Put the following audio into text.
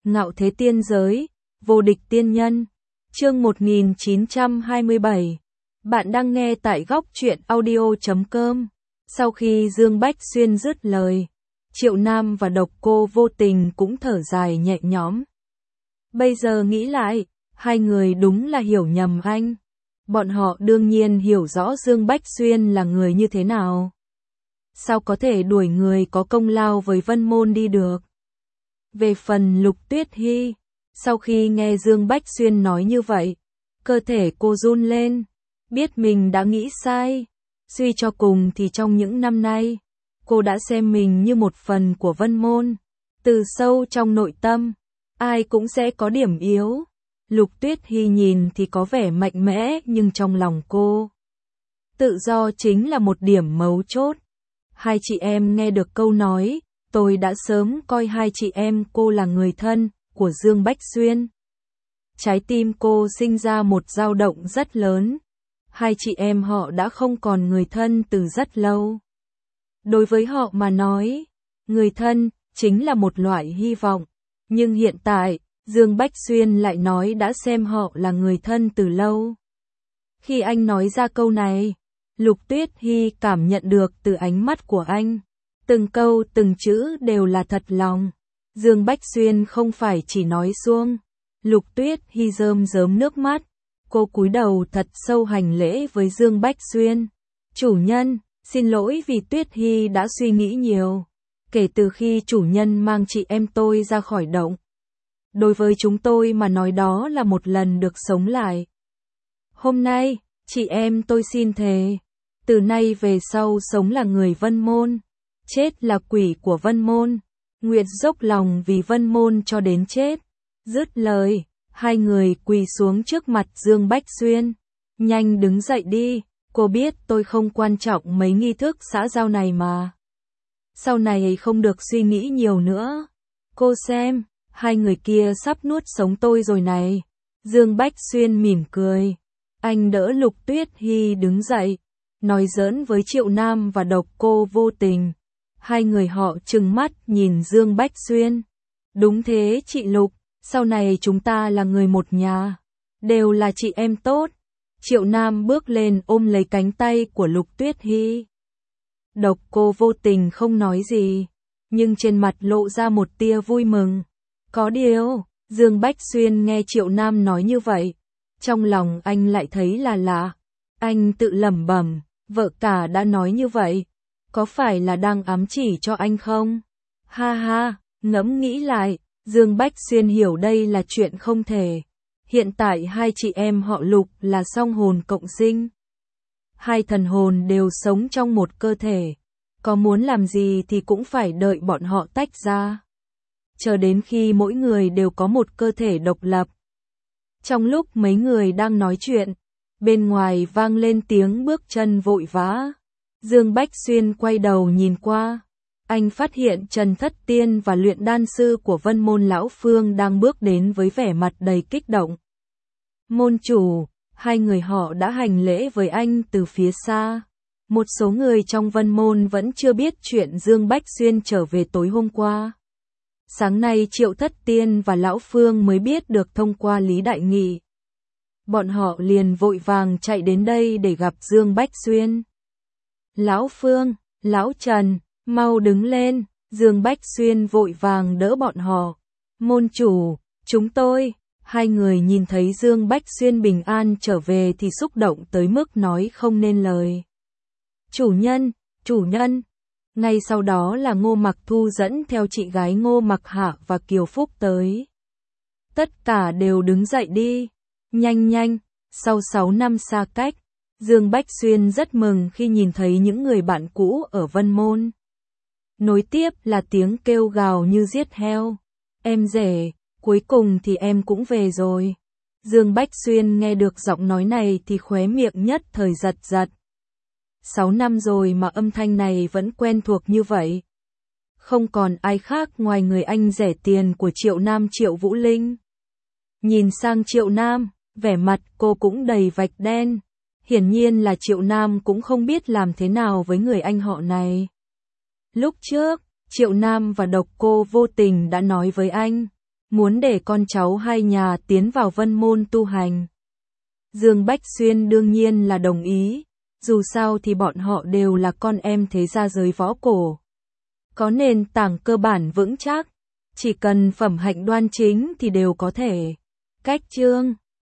Ngạo thế tiên giới, vô địch tiên nhân. Chương 1927. Bạn đang nghe tại góc truyện audio.com. Sau khi Dương Bách Xuyên dứt lời, Triệu Nam và Độc Cô Vô Tình cũng thở dài nhẹ nhõm. Bây giờ nghĩ lại, hai người đúng là hiểu nhầm anh. Bọn họ đương nhiên hiểu rõ Dương Bách Xuyên là người như thế nào. Sao có thể đuổi người có công lao với Vân Môn đi được? Về phần Lục Tuyết Hy, sau khi nghe Dương Bách Xuyên nói như vậy, cơ thể cô run lên, biết mình đã nghĩ sai. Suy cho cùng thì trong những năm nay, cô đã xem mình như một phần của Vân Môn. Từ sâu trong nội tâm, ai cũng sẽ có điểm yếu. Lục Tuyết Hy nhìn thì có vẻ mạnh mẽ, nhưng trong lòng cô, tự do chính là một điểm mấu chốt. Hai chị em nghe được câu nói, tôi đã sớm coi hai chị em cô là người thân của Dương Bách Xuyên. Trái tim cô sinh ra một dao động rất lớn. Hai chị em họ đã không còn người thân từ rất lâu. Đối với họ mà nói, người thân chính là một loại hy vọng. Nhưng hiện tại, Dương Bách Xuyên lại nói đã xem họ là người thân từ lâu. Khi anh nói ra câu này, Lục Tuyết Hy cảm nhận được từ ánh mắt của anh. Từng câu từng chữ đều là thật lòng. Dương Bách Xuyên không phải chỉ nói suông. Lục Tuyết Hy rơm rớm nước mắt. Cô cúi đầu thật sâu hành lễ với Dương Bách Xuyên. Chủ nhân, xin lỗi vì Tuyết Hy đã suy nghĩ nhiều. Kể từ khi chủ nhân mang chị em tôi ra khỏi động, đối với chúng tôi mà nói đó là một lần được sống lại. Hôm nay, chị em tôi xin thề, từ nay về sau sống là người Vân Môn, chết là quỷ của Vân Môn, nguyện dốc lòng vì Vân Môn cho đến chết. Dứt lời, hai người quỳ xuống trước mặt Dương Bách Xuyên. Nhanh đứng dậy đi, cô biết tôi không quan trọng mấy nghi thức xã giao này mà. Sau này không được suy nghĩ nhiều nữa. Cô xem, hai người kia sắp nuốt sống tôi rồi này. Dương Bách Xuyên mỉm cười. Anh đỡ Lục Tuyết Hy đứng dậy, nói giỡn với Triệu Nam và Độc Cô Vô Tình. Hai người họ trừng mắt nhìn Dương Bách Xuyên. Đúng thế chị Lục, sau này chúng ta là người một nhà, đều là chị em tốt. Triệu Nam bước lên ôm lấy cánh tay của Lục Tuyết Hy. Độc Cô Vô Tình không nói gì, nhưng trên mặt lộ ra một tia vui mừng. Có điều, Dương Bách Xuyên nghe Triệu Nam nói như vậy, trong lòng anh lại thấy là lạ. Anh tự lẩm bẩm, vợ cả đã nói như vậy, có phải là đang ám chỉ cho anh không? Ha ha, ngẫm nghĩ lại, Dương Bách Xuyên hiểu đây là chuyện không thể. Hiện tại hai chị em họ Lục là song hồn cộng sinh. Hai thần hồn đều sống trong một cơ thể. Có muốn làm gì thì cũng phải đợi bọn họ tách ra. Chờ đến khi mỗi người đều có một cơ thể độc lập. Trong lúc mấy người đang nói chuyện, bên ngoài vang lên tiếng bước chân vội vã. Dương Bách Xuyên quay đầu nhìn qua. Anh phát hiện Trần Thất Tiên và luyện đan sư của Vân Môn Lão Phương đang bước đến với vẻ mặt đầy kích động. Môn chủ, hai người họ đã hành lễ với anh từ phía xa. Một số người trong Vân Môn vẫn chưa biết chuyện Dương Bách Xuyên trở về tối hôm qua. Sáng nay Triệu Thất Tiên và Lão Phương mới biết được thông qua Lý Đại Nghị. Bọn họ liền vội vàng chạy đến đây để gặp Dương Bách Xuyên. Lão Phương, Lão Trần, mau đứng lên. Dương Bách Xuyên vội vàng đỡ bọn họ. Môn chủ, chúng tôi. Hai người nhìn thấy Dương Bách Xuyên bình an trở về thì xúc động tới mức nói không nên lời. Chủ nhân, chủ nhân. Ngay sau đó là Ngô Mặc Thu dẫn theo chị gái Ngô Mặc Hạ và Kiều Phúc tới. Tất cả đều đứng dậy đi. Nhanh nhanh, sau 6 năm xa cách, Dương Bách Xuyên rất mừng khi nhìn thấy những người bạn cũ ở Vân Môn. Nối tiếp là tiếng kêu gào như giết heo. Em rể, cuối cùng thì em cũng về rồi. Dương Bách Xuyên nghe được giọng nói này thì khóe miệng nhất thời giật giật. 6 năm rồi mà âm thanh này vẫn quen thuộc như vậy. Không còn ai khác ngoài người anh rẻ tiền của Triệu Nam Triệu Vũ Linh. Nhìn sang Triệu Nam, vẻ mặt cô cũng đầy vạch đen. Hiển nhiên là Triệu Nam cũng không biết làm thế nào với người anh họ này. Lúc trước, Triệu Nam và Độc Cô Vô Tình đã nói với anh, muốn để con cháu hai nhà tiến vào vân môn tu hành. Dương Bách Xuyên đương nhiên là đồng ý, dù sao thì bọn họ đều là con em thế gia giới võ cổ. Có nền tảng cơ bản vững chắc, chỉ cần phẩm hạnh đoan chính thì đều có thể. Cách chương